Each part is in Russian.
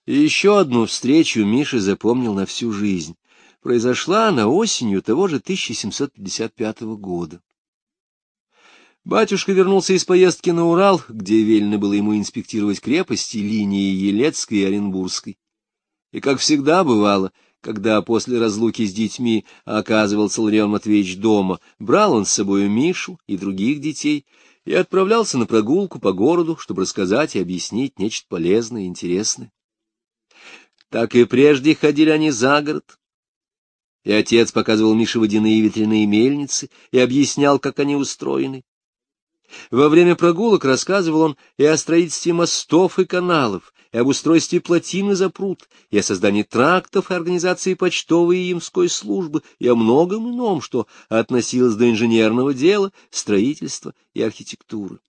И еще одну встречу Миша запомнил на всю жизнь. Произошла она осенью того же 1755 года. Батюшка вернулся из поездки на Урал, где велено было ему инспектировать крепости линии Елецкой и Оренбургской. И, как всегда бывало, когда после разлуки с детьми оказывался Ларион Матвеевич дома, брал он с собой Мишу и других детей и отправлялся на прогулку по городу, чтобы рассказать и объяснить нечто полезное и интересное. Так и прежде ходили они за город, и отец показывал Мише водяные ветряные мельницы и объяснял, как они устроены. Во время прогулок рассказывал он и о строительстве мостов и каналов, и об устройстве плотины за пруд, и о создании трактов и организации почтовой и ямской службы, и о многом ином, что относилось до инженерного дела, строительства и архитектуры.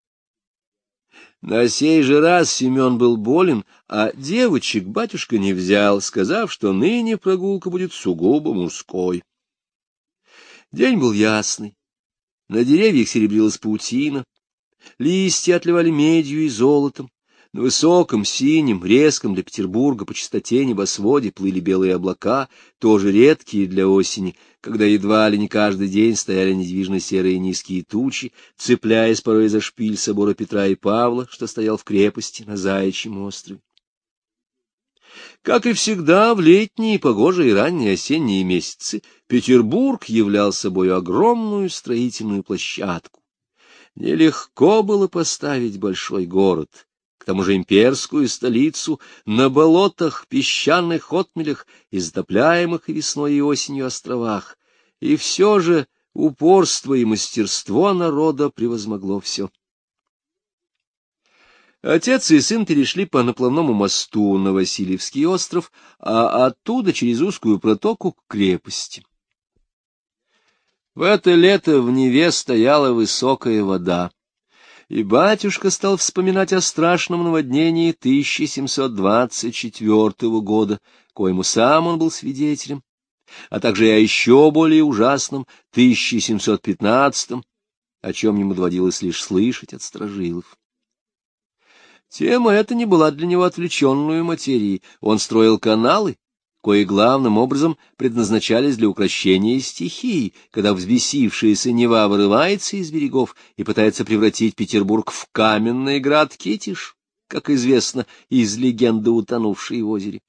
На сей же раз Семен был болен, а девочек батюшка не взял, сказав, что ныне прогулка будет сугубо мужской. День был ясный. На деревьях серебрилась паутина, листья отливали медью и золотом, на высоком, синем, резком для Петербурга по чистоте небосводе плыли белые облака, тоже редкие для осени, когда едва ли не каждый день стояли недвижно серые низкие тучи, цепляясь порой за шпиль собора Петра и Павла, что стоял в крепости на Заячьем острове. Как и всегда, в летние, погожие и ранние осенние месяцы Петербург являл собой огромную строительную площадку. Нелегко было поставить большой город, к тому же имперскую столицу, на болотах, песчаных отмелях и затопляемых и весной и осенью островах, и все же упорство и мастерство народа превозмогло все. Отец и сын перешли по наплавному мосту на Васильевский остров, а оттуда через узкую протоку к крепости. В это лето в Неве стояла высокая вода, и батюшка стал вспоминать о страшном наводнении 1724 года, коему сам он был свидетелем, а также и о еще более ужасном 1715, о чем ему доводилось лишь слышать от старожилов. Тема эта не была для него отвлеченную материей. Он строил каналы, кои главным образом предназначались для укрощения стихии, когда взбесившаяся Нева вырывается из берегов и пытается превратить Петербург в каменный град Китиш, как известно из легенды утонувшей в озере.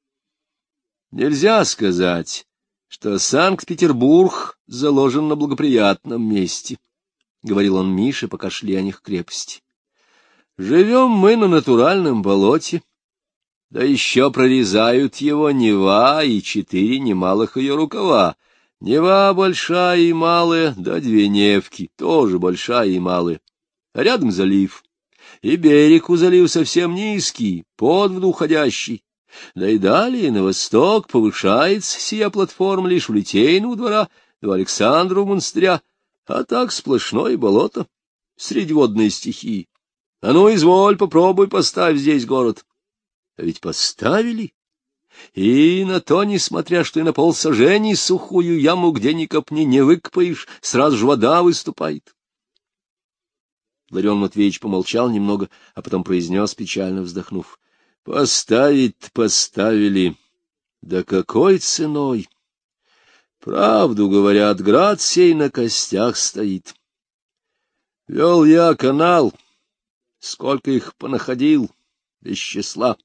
Нельзя сказать, что Санкт-Петербург заложен на благоприятном месте, — говорил он Мише, пока шли о них к крепости. Живем мы на натуральном болоте, да еще прорезают его Нева и 4 немалых ее рукава. Нева большая и малая, да 2 Невки, тоже большая и малая. А рядом залив, и берег у залива совсем низкий, под воду уходящий. Да и далее на восток повышается сия платформа лишь у Литейного двора, до Александрова монастыря, а так сплошное болото, средьводные стихии. А ну, изволь, попробуй, поставь здесь город. А ведь поставили. И на то, несмотря что и на полсажени сухую яму, где ни копни, не выкопаешь, сразу же вода выступает. Ларион Матвеевич помолчал немного, а потом произнес, печально вздохнув: — Поставить-то поставили. Да какой ценой? Правду говорят, град сей на костях стоит. Вел я канал. Сколько их понаходил, без числа.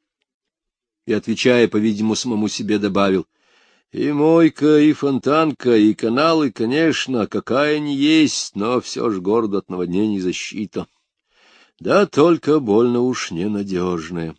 И, отвечая, по-видимому, самому себе добавил: и мойка, и фонтанка, и каналы, конечно, какая ни есть, но все ж городу от наводнений защита. Да только больно уж ненадежная.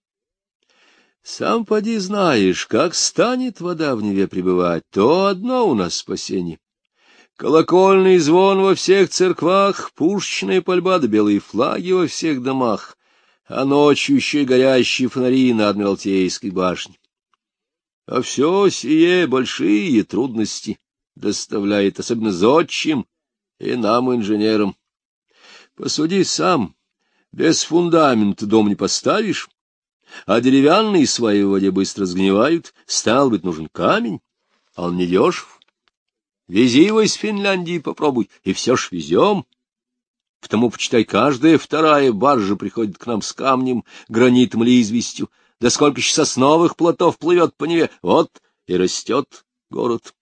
Сам поди знаешь, как станет вода в Неве пребывать, то одно у нас спасение. Колокольный звон во всех церквах, пушечная пальба да белые флаги во всех домах, а ночью еще и горящие фонари на Адмиралтейской башне. А все сие большие трудности доставляет, особенно зодчим и нам, инженерам. Посуди сам, без фундамента дом не поставишь, а деревянные сваи в воде быстро сгнивают, стал быть, нужен камень, а он недешев. Вези его из Финляндии, попробуй, и все ж везем. Потому, почитай, каждая 2-я баржа приходит к нам с камнем, гранитом или известью, Да сколько еще сосновых плотов плывет по Неве, вот и растет город.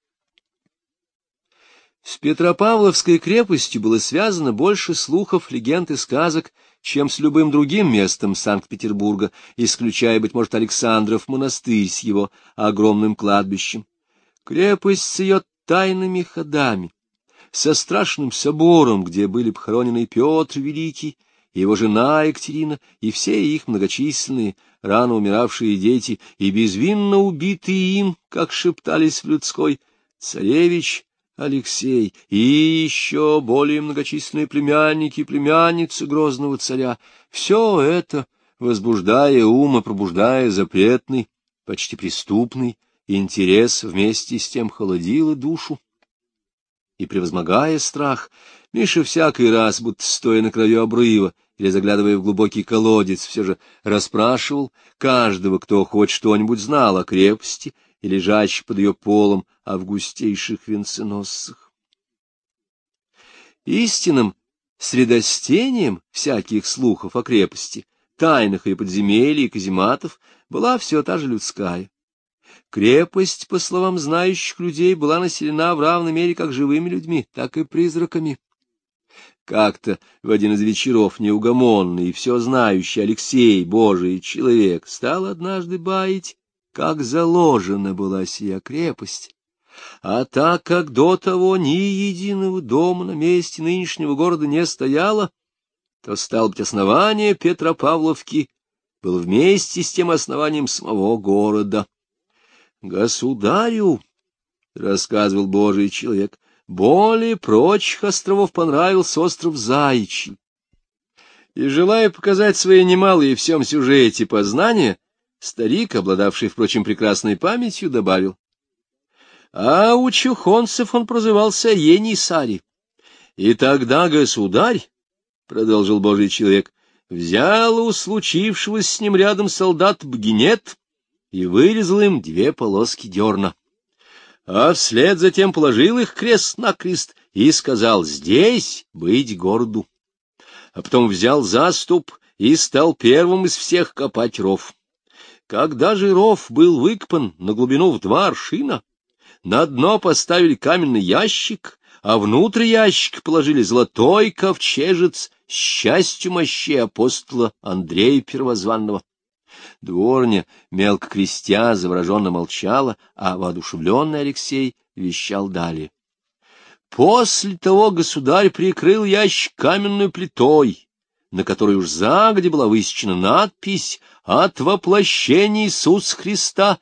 С Петропавловской крепостью было связано больше слухов, легенд и сказок, чем с любым другим местом Санкт-Петербурга, исключая, быть может, Александров монастырь с его огромным кладбищем. Крепость с ее тайными ходами, со страшным собором, где были похоронены Петр Великий, его жена Екатерина и все их многочисленные, рано умиравшие дети, и безвинно убитые им, как шептались в людской, царевич Алексей и еще более многочисленные племянники и племянницы грозного царя. Все это, возбуждая ум и пробуждая запретный, почти преступный интерес, вместе с тем холодило душу. И, превозмогая страх, Миша всякий раз, будто стоя на краю обрыва или заглядывая в глубокий колодец, все же расспрашивал каждого, кто хоть что-нибудь знал о крепости и лежащих под ее полом августейших венценосцах. Истинным средостением всяких слухов о крепости, тайнах ее подземелий и казематов была все та же людская. Крепость, по словам знающих людей, была населена в равной мере как живыми людьми, так и призраками. Как-то в один из вечеров неугомонный и все знающий Алексей, Божий человек, стал однажды баять, как заложена была сия крепость. А так как до того ни единого дома на месте нынешнего города не стояло, то, стало быть, основание Петропавловки было вместе с тем основанием самого города. «Государю, — рассказывал Божий человек, — более прочих островов понравился остров Заячий. И, желая показать свои немалые в всем сюжете познания, старик, обладавший, впрочем, прекрасной памятью, добавил: а у чухонцев он прозывался Енисари. И тогда государь, — продолжил Божий человек, — взял у случившегося с ним рядом солдат багинет и вырезал им 2 полоски дерна. А вслед затем положил их крест-накрест и сказал: здесь быть городу. А потом взял заступ и стал первым из всех копать ров. Когда же ров был выкопан на глубину в 2 аршина, на дно поставили каменный ящик, а внутрь ящика положили золотой ковчежец с частью мощей апостола Андрея Первозванного. Дворня, мелко крестя, завороженно молчала, а воодушевленный Алексей вещал далее. После того государь прикрыл ящик каменной плитой, на которой уж загодя была высечена надпись «От воплощения Иисуса Христа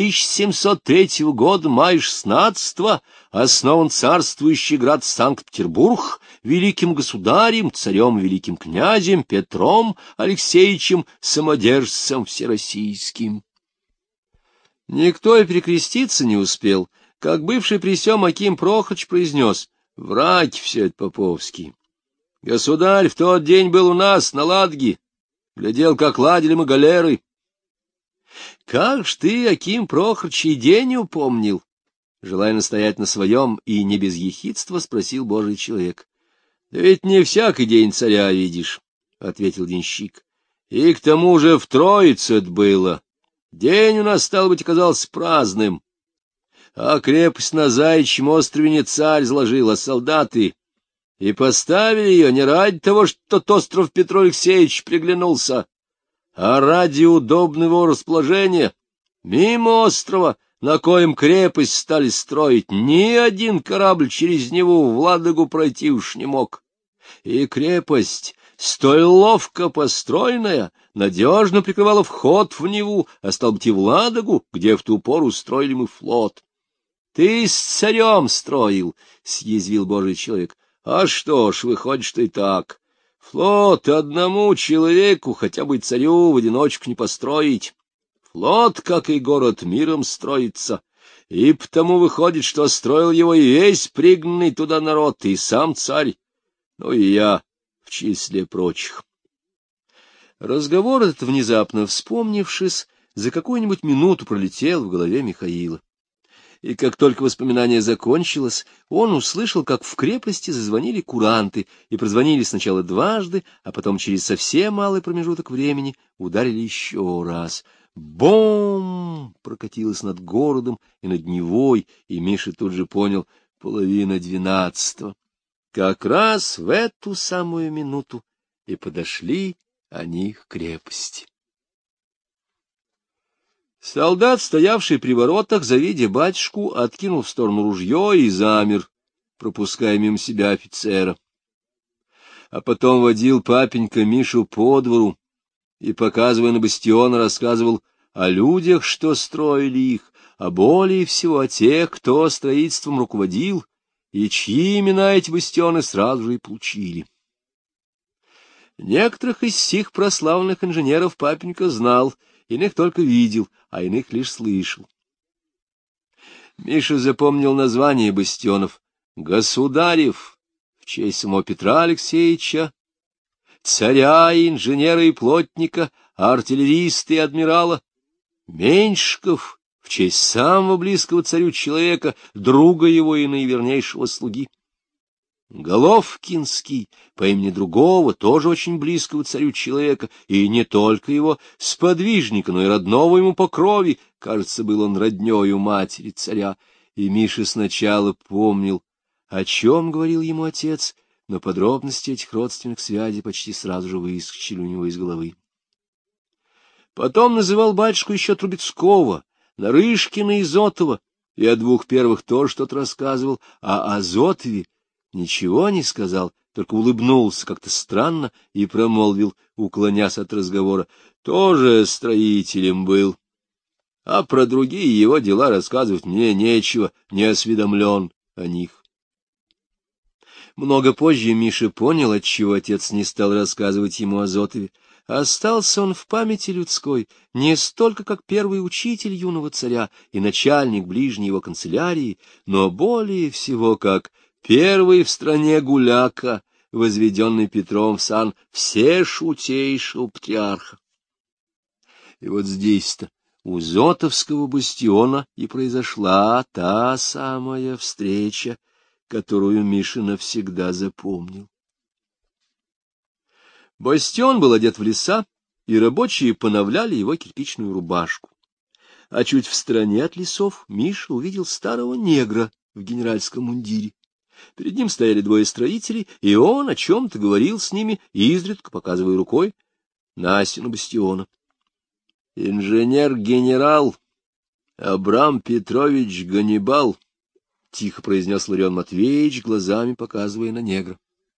1703 года, мая 16-го, основан царствующий град Санкт-Петербург великим государем, царем великим князем Петром Алексеевичем, самодержцем всероссийским». Никто и перекреститься не успел, как бывший при сём Аким Прохорыч произнес: «Враки все это поповские. Государь в тот день был у нас на Ладоге, глядел, как ладили мы галеры». «Как ж ты, Аким Прохорыч, и день упомнил?» Желая настоять на своем и не без ехидства, спросил Божий человек. — Да ведь не всякий день царя видишь, — ответил денщик. — И к тому же в Троицу это было. День у нас, стал быть, оказался праздным. А крепость на Заячьем острове не царь заложил, а солдаты. И поставили ее не ради того, что тот остров Петру Алексеевич приглянулся, а ради удобного расположения. Мимо острова, на коем крепость стали строить, ни один корабль через него в Ладогу пройти уж не мог. И крепость, столь ловко построенная, надежно прикрывала вход в Неву, а стал быть и в Ладогу, где в ту пору строили мы флот. — Ты с царем строил, — съязвил Божий человек. — А что ж, выходит, что и так. Флот одному человеку, хотя бы царю, в одиночку не построить. Флот, как и город, миром строится, и потому выходит, что строил его и весь пригнанный туда народ, и сам царь, ну и я в числе прочих. Разговор этот, внезапно вспомнившись, за какую-нибудь минуту пролетел в голове Михаила. И как только воспоминание закончилось, он услышал, как в крепости зазвонили куранты, и прозвонили сначала дважды, а потом через совсем малый промежуток времени ударили еще раз. Бом! Прокатилось над городом и над Невой, и Миша тут же понял — 11:30. Как раз в эту самую минуту и подошли они к крепости. Солдат, стоявший при воротах, завидя батюшку, откинул в сторону ружье и замер, пропуская мимо себя офицера. А потом водил папенька Мишу по двору и, показывая на бастион, рассказывал о людях, что строили их, а более всего о тех, кто строительством руководил, и чьи имена эти бастионы сразу же и получили. Некоторых из сих прославленных инженеров папенька знал, иных только видел, а иных лишь слышал. Миша запомнил названия бастионов: Государев в честь самого Петра Алексеевича, Царя, инженера и плотника, артиллериста и адмирала, Меньшиков в честь самого близкого царю человека, друга его и наивернейшего слуги, Головкинский по имени другого, тоже очень близкого царю человека, и не только его сподвижника, но и родного ему по крови, кажется, был он роднёю матери царя, и Миша сначала помнил, о чем говорил ему отец, но подробности этих родственных связей почти сразу же выскочили у него из головы. Потом называл батюшку еще Трубецкого, Нарышкина и Зотова, и о двух первых тоже что-то рассказывал, а о Зотове ничего не сказал, только улыбнулся как-то странно и промолвил, уклонясь от разговора: тоже строителем был, а про другие его дела рассказывать мне нечего, не осведомлен о них. Много позже Миша понял, отчего отец не стал рассказывать ему о Зотове. Остался он в памяти людской не столько как первый учитель юного царя и начальник ближней его канцелярии, но более всего как первый в стране гуляка, возведенный Петром в сан всешутейшего патриарха. И вот здесь-то, у Зотовского бастиона, и произошла та самая встреча, которую Миша навсегда запомнил. Бастион был одет в леса, и рабочие поновляли его кирпичную рубашку. А чуть в стороне от лесов Миша увидел старого негра в генеральском мундире. Перед ним стояли двое строителей, и он о чем-то говорил с ними, изредка показывая рукой на стену бастиона. — Инженер-генерал Абрам Петрович Ганнибал, — тихо произнес Ларион Матвеевич, глазами показывая на негра.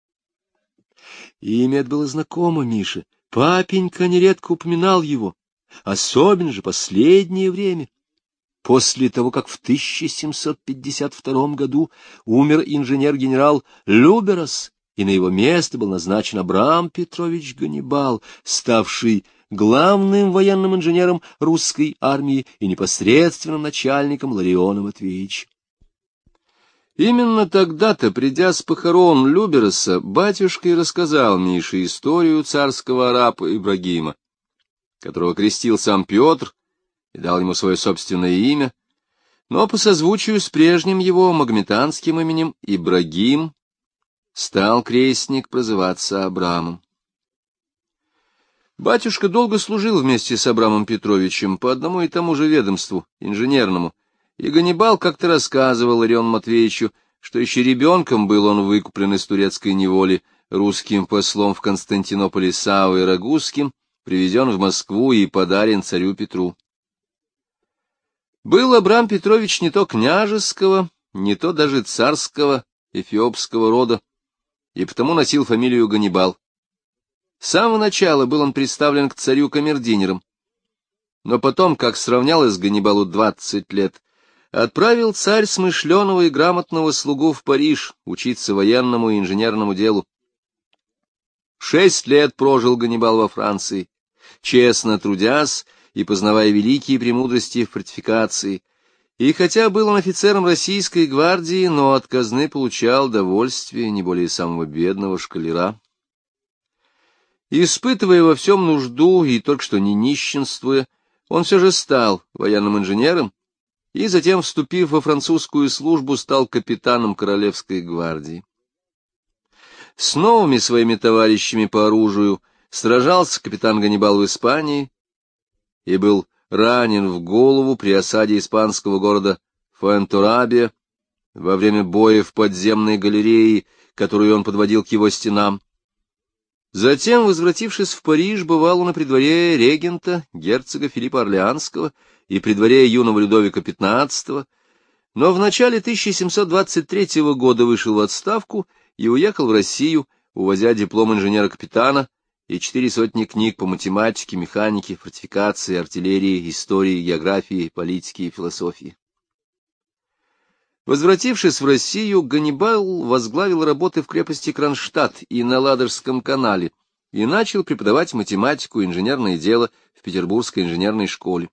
Имя это было знакомо Мише. Папенька нередко упоминал его, особенно же последнее время. После того, как в 1752 году умер инженер-генерал Люберас, и на его место был назначен Абрам Петрович Ганнибал, ставший главным военным инженером русской армии и непосредственным начальником Лариона Матвеевича. Именно тогда-то, придя с похорон Любераса, батюшка и рассказал Мише историю царского араба Ибрагима, которого крестил сам Петр и дал ему свое собственное имя, но по созвучию с прежним его магометанским именем Ибрагим стал крестник прозываться Абрамом. Батюшка долго служил вместе с Абрамом Петровичем по одному и тому же ведомству, инженерному, и Ганнибал как-то рассказывал Лариону Матвеевичу, что еще ребенком был он выкуплен из турецкой неволи русским послом в Константинополе Саввой Рагузским, привезен в Москву и подарен царю Петру. Был Абрам Петрович не то княжеского, не то даже царского, эфиопского рода, и потому носил фамилию Ганнибал. С самого начала был он представлен к царю камердинером, но потом, как сравнялось Ганнибалу 20 лет, отправил царь смышленого и грамотного слугу в Париж учиться военному и инженерному делу. 6 лет прожил Ганнибал во Франции, честно трудясь и познавая великие премудрости в фортификации, и хотя был он офицером российской гвардии, но от казны получал довольствие не более самого бедного школяра. Испытывая во всем нужду и только что не нищенствуя, он все же стал военным инженером и затем, вступив во французскую службу, стал капитаном Королевской гвардии. С новыми своими товарищами по оружию сражался капитан Ганнибал в Испании и был ранен в голову при осаде испанского города Фуэнтеррабия во время боя в подземной галерее, которую он подводил к его стенам. Затем, возвратившись в Париж, бывал он при дворе регента, герцога Филиппа Орлеанского, и при дворе юного Людовика XV, но в начале 1723 года вышел в отставку и уехал в Россию, увозя диплом инженера-капитана и 400 книг по математике, механике, фортификации, артиллерии, истории, географии, политике и философии. Возвратившись в Россию, Ганнибал возглавил работы в крепости Кронштадт и на Ладожском канале и начал преподавать математику и инженерное дело в Петербургской инженерной школе.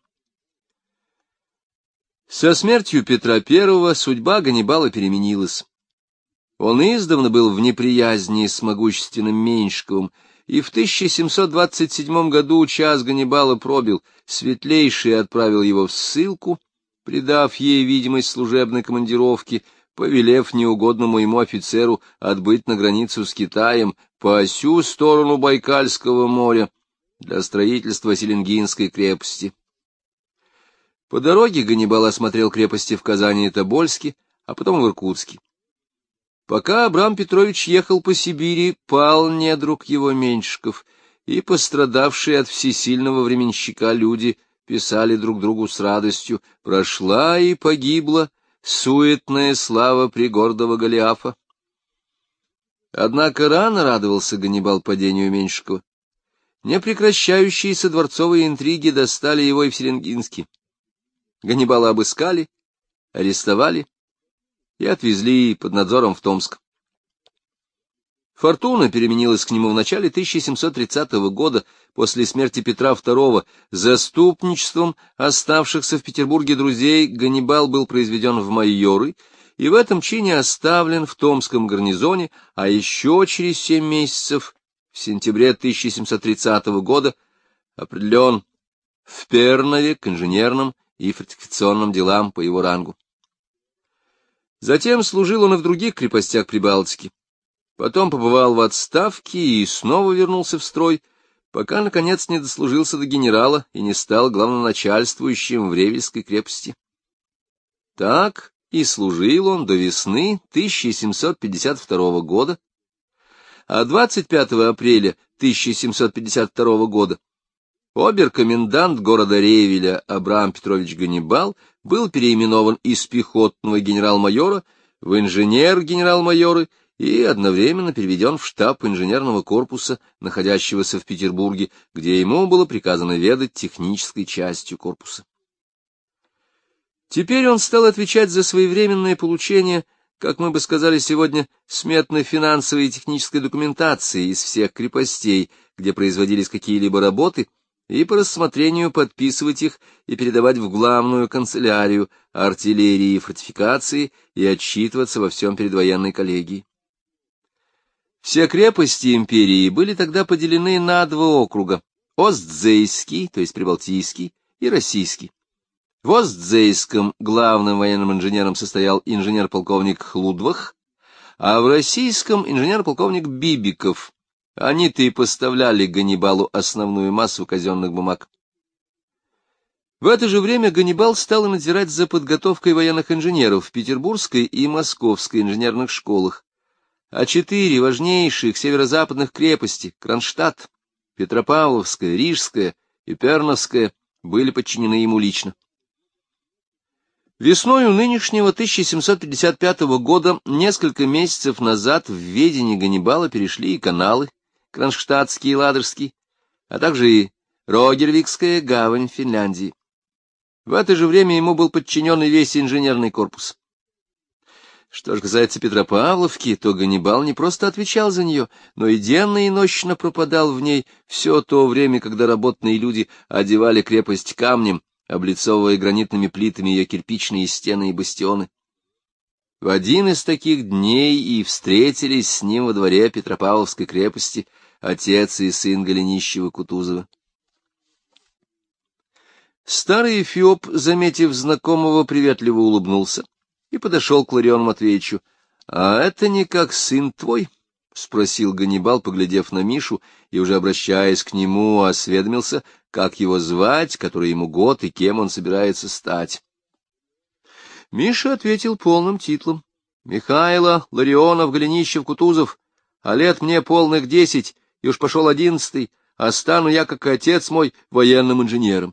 Со смертью Петра I судьба Ганнибала переменилась. Он издавна был в неприязни с могущественным Меньшиковым, и в 1727 году час Ганнибала пробил, Светлейший отправил его в ссылку, придав ей видимость служебной командировки, повелев неугодному ему офицеру отбыть на границу с Китаем по сю сторону Байкальского моря для строительства Селенгинской крепости. По дороге Ганнибал осмотрел крепости в Казани и Тобольске, а потом в Иркутске. Пока Абрам Петрович ехал по Сибири, пал недруг его Меньшиков, и пострадавшие от всесильного временщика люди писали друг другу с радостью: «Прошла и погибла суетная слава пригордого Голиафа». Однако рано радовался Ганнибал падению Меньшикова. Непрекращающиеся дворцовые интриги достали его и в Селенгинске. Ганнибала обыскали, арестовали и отвезли под надзором в Томск. Фортуна переменилась к нему в начале 1730 года, после смерти Петра II. Заступничеством оставшихся в Петербурге друзей Ганнибал был произведен в майоры и в этом чине оставлен в Томском гарнизоне, а еще через 7 месяцев, в сентябре 1730 года, определен в Пернове к инженерным и фортификационным делам по его рангу. Затем служил он и в других крепостях Прибалтики. Потом побывал в отставке и снова вернулся в строй, пока, наконец, не дослужился до генерала и не стал главноначальствующим в Ревельской крепости. Так и служил он до весны 1752 года, а 25 апреля 1752 года обер-комендант города Ревеля Абрам Петрович Ганнибал был переименован из пехотного генерал-майора в инженер-генерал-майоры и одновременно переведен в штаб инженерного корпуса, находящегося в Петербурге, где ему было приказано ведать технической частью корпуса. Теперь он стал отвечать за своевременное получение, как мы бы сказали сегодня, сметно-финансовой и технической документации из всех крепостей, где производились какие-либо работы, и по рассмотрению подписывать их и передавать в главную канцелярию артиллерии и фортификации и отчитываться во всем перед военной коллегией. Все крепости империи были тогда поделены на 2 округа — Остзейский, то есть Прибалтийский, и Российский. В Остзейском главным военным инженером состоял инженер-полковник Хлудвах, а в Российском — инженер-полковник Бибиков. Они-то и поставляли Ганнибалу основную массу казенных бумаг. В это же время Ганнибал стал надзирать за подготовкой военных инженеров в Петербургской и Московской инженерных школах, а 4 важнейших северо-западных крепости — Кронштадт, Петропавловская, Рижская и Перновская — были подчинены ему лично. Весною нынешнего 1755 года, несколько месяцев назад, в ведение Ганнибала перешли и каналы Кронштадтский и Ладожский, а также и Рогервикская гавань в Финляндии. В это же время ему был подчинен и весь инженерный корпус. Что же касается Петропавловки, то Ганнибал не просто отвечал за нее, но и денно и нощно пропадал в ней все то время, когда работные люди одевали крепость камнем, облицовывая гранитными плитами ее кирпичные стены и бастионы. В один из таких дней и встретились с ним во дворе Петропавловской крепости отец и сын Голенищева-Кутузова. Старый эфиоп, заметив знакомого, приветливо улыбнулся и подошел к Лариону Матвеевичу. — А это не как сын твой? — спросил Ганнибал, поглядев на Мишу, и уже обращаясь к нему, осведомился, как его звать, который ему год и кем он собирается стать. Миша ответил полным титлом. — Михайло Ларионов Голенищев-Кутузов, а лет мне полных 10, и уж пошел 11, а стану я, как и отец мой, военным инженером.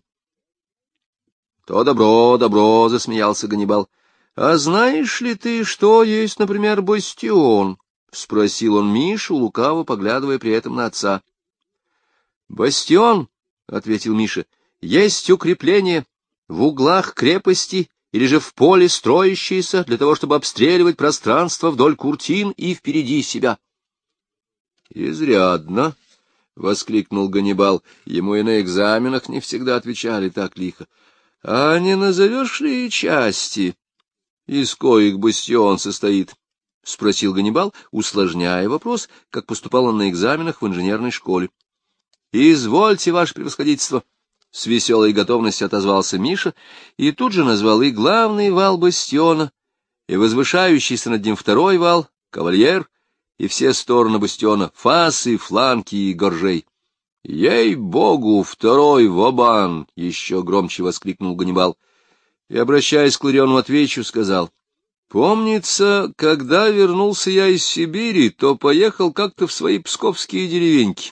— То добро, добро, — засмеялся Ганнибал. — А знаешь ли ты, что есть, например, бастион? — спросил он Мишу, лукаво поглядывая при этом на отца. — Бастион, — ответил Миша, — есть укрепление в углах крепости или же в поле строящееся для того, чтобы обстреливать пространство вдоль куртин и впереди себя. — Изрядно, — воскликнул Ганнибал, — ему и на экзаменах не всегда отвечали так лихо. — А не назовешь ли части, из коих бастион состоит? — спросил Ганнибал, усложняя вопрос, как поступал он на экзаменах в инженерной школе. — Извольте, ваше превосходительство! — с веселой готовностью отозвался Миша и тут же назвал и главный вал бастиона, и возвышающийся над ним второй вал, кавальер, и все стороны бастиона, фасы, фланки и горжей. — Ей-богу, второй вобан! — еще громче воскликнул Ганнибал. И, обращаясь к Лариону Матвеевичу, сказал: — Помнится, когда вернулся я из Сибири, то поехал как-то в свои псковские деревеньки.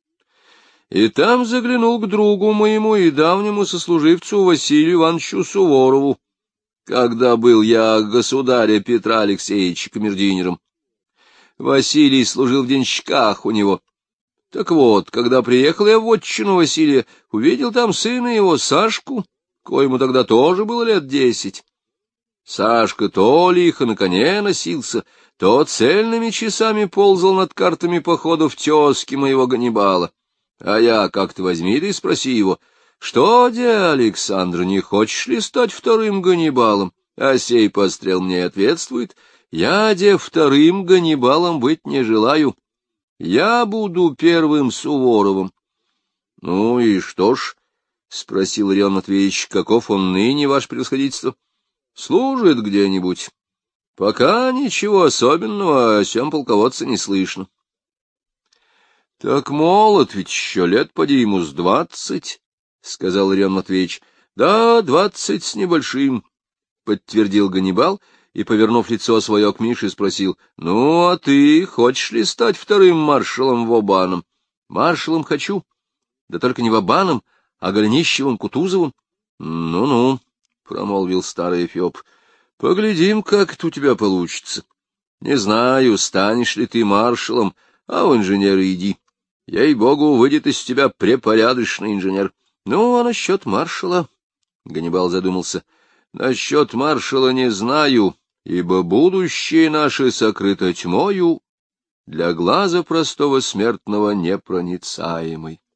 И там заглянул к другу моему и давнему сослуживцу Василию Ивановичу Суворову, когда был я государя Петра Алексеевича камердинером. Василий служил в денщиках у него. Так вот, когда приехал я в отчину Василия, увидел там сына его, Сашку, коему тогда тоже было лет 10. Сашка то лихо на коне носился, то цельными часами ползал над картами походов тезки моего Ганнибала. А я как-то возьми да и спроси его: что, де, Александр, не хочешь ли стать вторым Ганнибалом? А сей пострел мне ответствует: я, де, вторым Ганнибалом быть не желаю. Я буду первым Суворовым. — Ну и что ж? — спросил Ларион Матвеевич. — Каков он ныне, ваше превосходительство? — Служит где-нибудь. Пока ничего особенного о сём полководце не слышно. — Так молод, ведь еще лет поди ему с 20, — сказал Ларион Матвеевич. — Да, 20 с небольшим, — подтвердил Ганнибал и, повернув лицо свое к Мише, спросил: — Ну, а ты хочешь ли стать вторым маршалом Вобаном? — Маршалом хочу, да только не Вобаном, а Голенищевым-Кутузовым. — Ну-ну, — промолвил старый эфиоп, — поглядим, как это у тебя получится. Не знаю, станешь ли ты маршалом, а в инженеры иди. Ей-богу, выйдет из тебя препорядочный инженер. Ну, а насчет маршала? — Ганнибал задумался. — Насчет маршала не знаю, ибо будущее наше сокрыто тьмою, для глаза простого смертного непроницаемой.